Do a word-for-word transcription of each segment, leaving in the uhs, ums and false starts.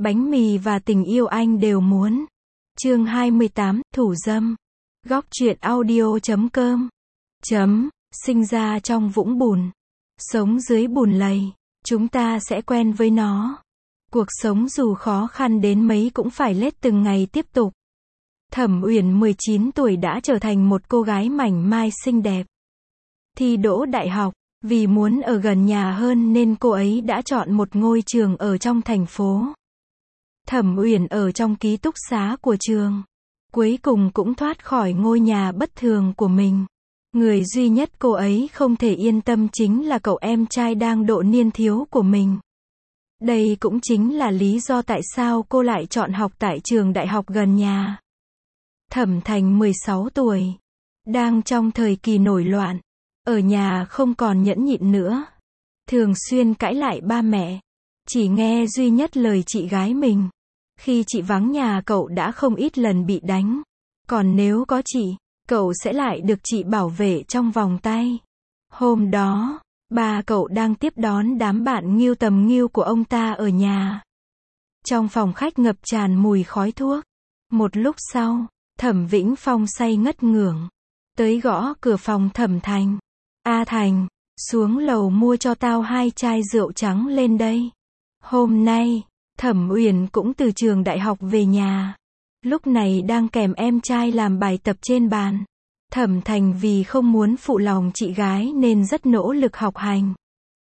bánh mì và tình yêu anh đều muốn. Chương hai mươi tám, thủ dâm. Góc truyện audio chấm com. Chấm, sinh ra trong vũng bùn, sống dưới bùn lầy, chúng ta sẽ quen với nó. Cuộc sống dù khó khăn đến mấy cũng phải lết từng ngày tiếp tục. Thẩm Uyển mười chín tuổi đã trở thành một cô gái mảnh mai xinh đẹp. Thi đỗ đại học, vì muốn ở gần nhà hơn nên cô ấy đã chọn một ngôi trường ở trong thành phố. Thẩm Uyển ở trong ký túc xá của trường, cuối cùng cũng thoát khỏi ngôi nhà bất thường của mình. Người duy nhất cô ấy không thể yên tâm chính là cậu em trai đang độ niên thiếu của mình. Đây cũng chính là lý do tại sao cô lại chọn học tại trường đại học gần nhà. Thẩm Thành mười sáu tuổi, đang trong thời kỳ nổi loạn, ở nhà không còn nhẫn nhịn nữa, thường xuyên cãi lại ba mẹ, chỉ nghe duy nhất lời chị gái mình. Khi chị vắng nhà cậu đã không ít lần bị đánh, còn nếu có chị, cậu sẽ lại được chị bảo vệ trong vòng tay. Hôm đó, ba cậu đang tiếp đón đám bạn nghêu tầm nghêu của ông ta ở nhà. Trong phòng khách ngập tràn mùi khói thuốc. Một lúc sau, Thẩm Vĩnh Phong say ngất ngưởng, tới gõ cửa phòng Thẩm Thành. A Thành, xuống lầu mua cho tao hai chai rượu trắng lên đây. Hôm nay, Thẩm Uyển cũng từ trường đại học về nhà. Lúc này đang kèm em trai làm bài tập trên bàn. Thẩm Thành vì không muốn phụ lòng chị gái nên rất nỗ lực học hành.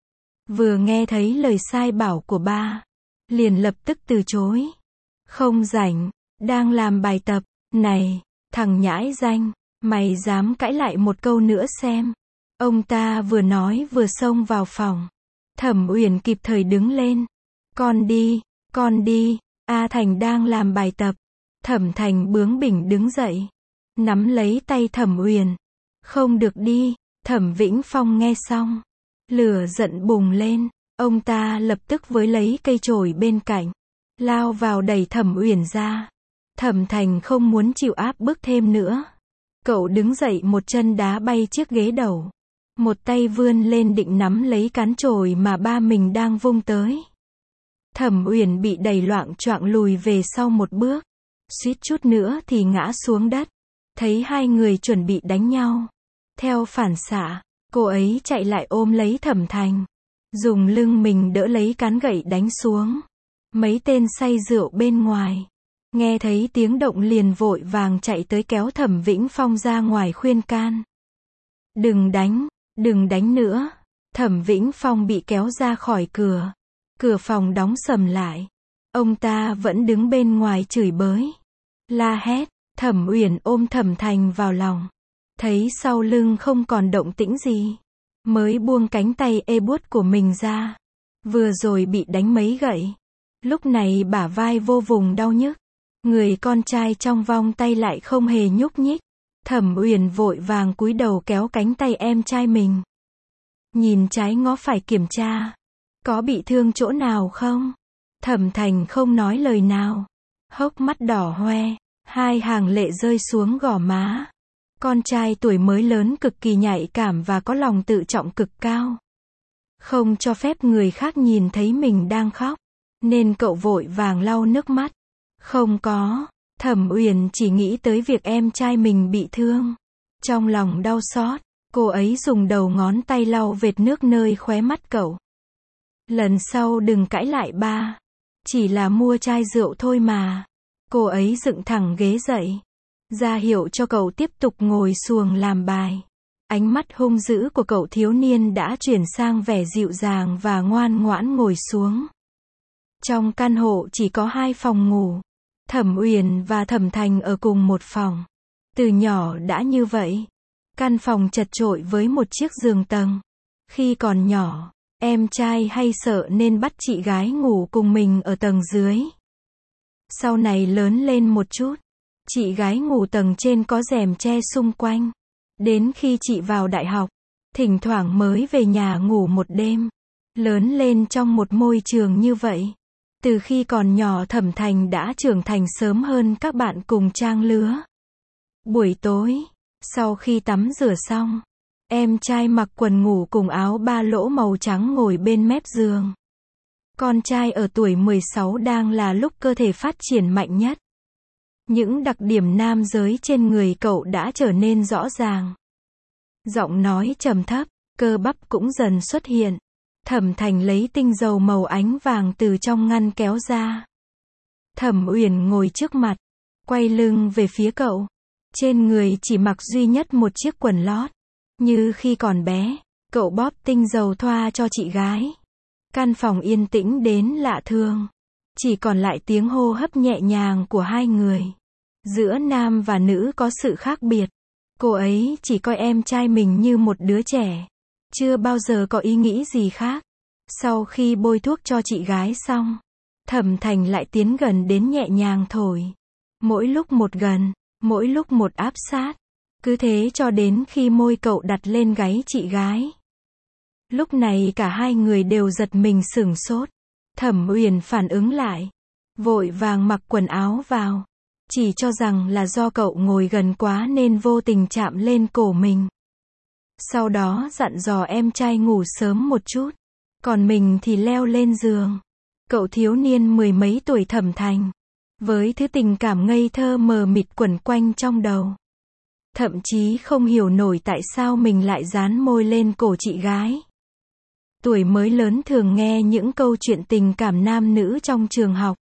Vừa nghe thấy lời sai bảo của ba, liền lập tức từ chối. Không rảnh, đang làm bài tập. Này, thằng nhãi danh, mày dám cãi lại một câu nữa xem. Ông ta vừa nói vừa xông vào phòng. Thẩm Uyển kịp thời đứng lên. Con đi, con đi, A Thành đang làm bài tập. Thẩm Thành bướng bỉnh đứng dậy, nắm lấy tay Thẩm Uyển. Không được đi. Thẩm Vĩnh Phong nghe xong, lửa giận bùng lên, ông ta lập tức với lấy cây chổi bên cạnh, lao vào đẩy Thẩm Uyển ra. Thẩm Thành không muốn chịu áp bức thêm nữa. Cậu đứng dậy một chân đá bay chiếc ghế đầu, một tay vươn lên định nắm lấy cán chổi mà ba mình đang vung tới. Thẩm Uyển bị đẩy loạng choạng lùi về sau một bước, suýt chút nữa thì ngã xuống đất. Thấy hai người chuẩn bị đánh nhau, theo phản xạ, cô ấy chạy lại ôm lấy Thẩm Thành, dùng lưng mình đỡ lấy cán gậy đánh xuống. Mấy tên say rượu bên ngoài, nghe thấy tiếng động liền vội vàng chạy tới kéo Thẩm Vĩnh Phong ra ngoài khuyên can. Đừng đánh, đừng đánh nữa. Thẩm Vĩnh Phong bị kéo ra khỏi cửa. Cửa phòng đóng sầm lại. Ông ta vẫn đứng bên ngoài chửi bới, la hét. Thẩm Uyển ôm Thẩm Thành vào lòng, thấy sau lưng không còn động tĩnh gì, mới buông cánh tay ê buốt của mình ra. Vừa rồi bị đánh mấy gậy, lúc này bả vai vô vùng đau nhức. Người con trai trong vòng tay lại không hề nhúc nhích. Thẩm Uyển vội vàng cúi đầu kéo cánh tay em trai mình. Nhìn trái ngó phải kiểm tra, có bị thương chỗ nào không? Thẩm Thành không nói lời nào, hốc mắt đỏ hoe, hai hàng lệ rơi xuống gò má. Con trai tuổi mới lớn cực kỳ nhạy cảm và có lòng tự trọng cực cao, không cho phép người khác nhìn thấy mình đang khóc, nên cậu vội vàng lau nước mắt. Không có. Thẩm Uyển chỉ nghĩ tới việc em trai mình bị thương, trong lòng đau xót, cô ấy dùng đầu ngón tay lau vệt nước nơi khóe mắt cậu. Lần sau đừng cãi lại ba, chỉ là mua chai rượu thôi mà. Cô ấy dựng thẳng ghế dậy, ra hiệu cho cậu tiếp tục ngồi xuồng làm bài. Ánh mắt hung dữ của cậu thiếu niên đã chuyển sang vẻ dịu dàng và ngoan ngoãn ngồi xuống. Trong căn hộ chỉ có hai phòng ngủ. Thẩm Uyển và Thẩm Thành ở cùng một phòng. Từ nhỏ đã như vậy. Căn phòng chật chội với một chiếc giường tầng. Khi còn nhỏ, em trai hay sợ nên bắt chị gái ngủ cùng mình ở tầng dưới. Sau này lớn lên một chút, chị gái ngủ tầng trên có rèm che xung quanh. Đến khi chị vào đại học, thỉnh thoảng mới về nhà ngủ một đêm. Lớn lên trong một môi trường như vậy. Từ khi còn nhỏ Thẩm Thành đã trưởng thành sớm hơn các bạn cùng trang lứa. Buổi tối, sau khi tắm rửa xong, em trai mặc quần ngủ cùng áo ba lỗ màu trắng ngồi bên mép giường. Con trai ở tuổi mười sáu đang là lúc cơ thể phát triển mạnh nhất. Những đặc điểm nam giới trên người cậu đã trở nên rõ ràng. Giọng nói trầm thấp, cơ bắp cũng dần xuất hiện. Thẩm Thành lấy tinh dầu màu ánh vàng từ trong ngăn kéo ra. Thẩm Uyển ngồi trước mặt, quay lưng về phía cậu. Trên người chỉ mặc duy nhất một chiếc quần lót. Như khi còn bé, cậu bóp tinh dầu thoa cho chị gái. Căn phòng yên tĩnh đến lạ thường. Chỉ còn lại tiếng hô hấp nhẹ nhàng của hai người. Giữa nam và nữ có sự khác biệt. Cô ấy chỉ coi em trai mình như một đứa trẻ. Chưa bao giờ có ý nghĩ gì khác. Sau khi bôi thuốc cho chị gái xong, Thẩm Thành lại tiến gần đến nhẹ nhàng thổi. Mỗi lúc một gần, mỗi lúc một áp sát. Cứ thế cho đến khi môi cậu đặt lên gáy chị gái. Lúc này cả hai người đều giật mình sửng sốt. Thẩm Uyển phản ứng lại, vội vàng mặc quần áo vào. Chỉ cho rằng là do cậu ngồi gần quá nên vô tình chạm lên cổ mình. Sau đó dặn dò em trai ngủ sớm một chút. Còn mình thì leo lên giường. Cậu thiếu niên mười mấy tuổi Thẩm Thành, với thứ tình cảm ngây thơ mờ mịt quẩn quanh trong đầu. Thậm chí không hiểu nổi tại sao mình lại dán môi lên cổ chị gái. Tuổi mới lớn thường nghe những câu chuyện tình cảm nam nữ trong trường học.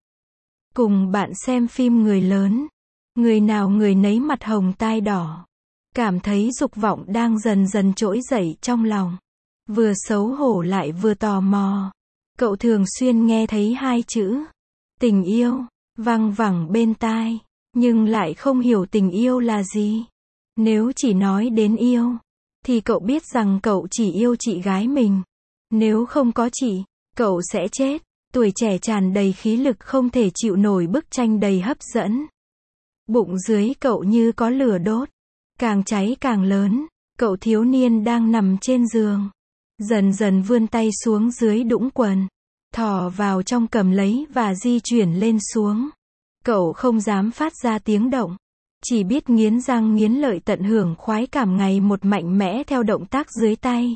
Cùng bạn xem phim người lớn. Người nào người nấy mặt hồng tai đỏ. Cảm thấy dục vọng đang dần dần trỗi dậy trong lòng. Vừa xấu hổ lại vừa tò mò. Cậu thường xuyên nghe thấy hai chữ tình yêu văng vẳng bên tai, nhưng lại không hiểu tình yêu là gì. Nếu chỉ nói đến yêu, thì cậu biết rằng cậu chỉ yêu chị gái mình. Nếu không có chị, cậu sẽ chết. Tuổi trẻ tràn đầy khí lực không thể chịu nổi bức tranh đầy hấp dẫn. Bụng dưới cậu như có lửa đốt. Càng cháy càng lớn. Cậu thiếu niên đang nằm trên giường. Dần dần vươn tay xuống dưới đũng quần. Thò vào trong cầm lấy và di chuyển lên xuống. Cậu không dám phát ra tiếng động. Chỉ biết nghiến răng nghiến lợi tận hưởng khoái cảm ngày một mạnh mẽ theo động tác dưới tay.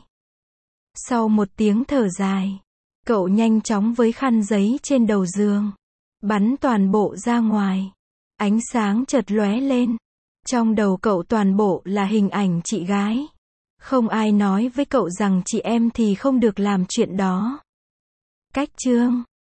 Sau một tiếng thở dài, cậu nhanh chóng với khăn giấy trên đầu giường. Bắn toàn bộ ra ngoài. Ánh sáng chợt lóe lên. Trong đầu cậu toàn bộ là hình ảnh chị gái. Không ai nói với cậu rằng chị em thì không được làm chuyện đó. Cách chương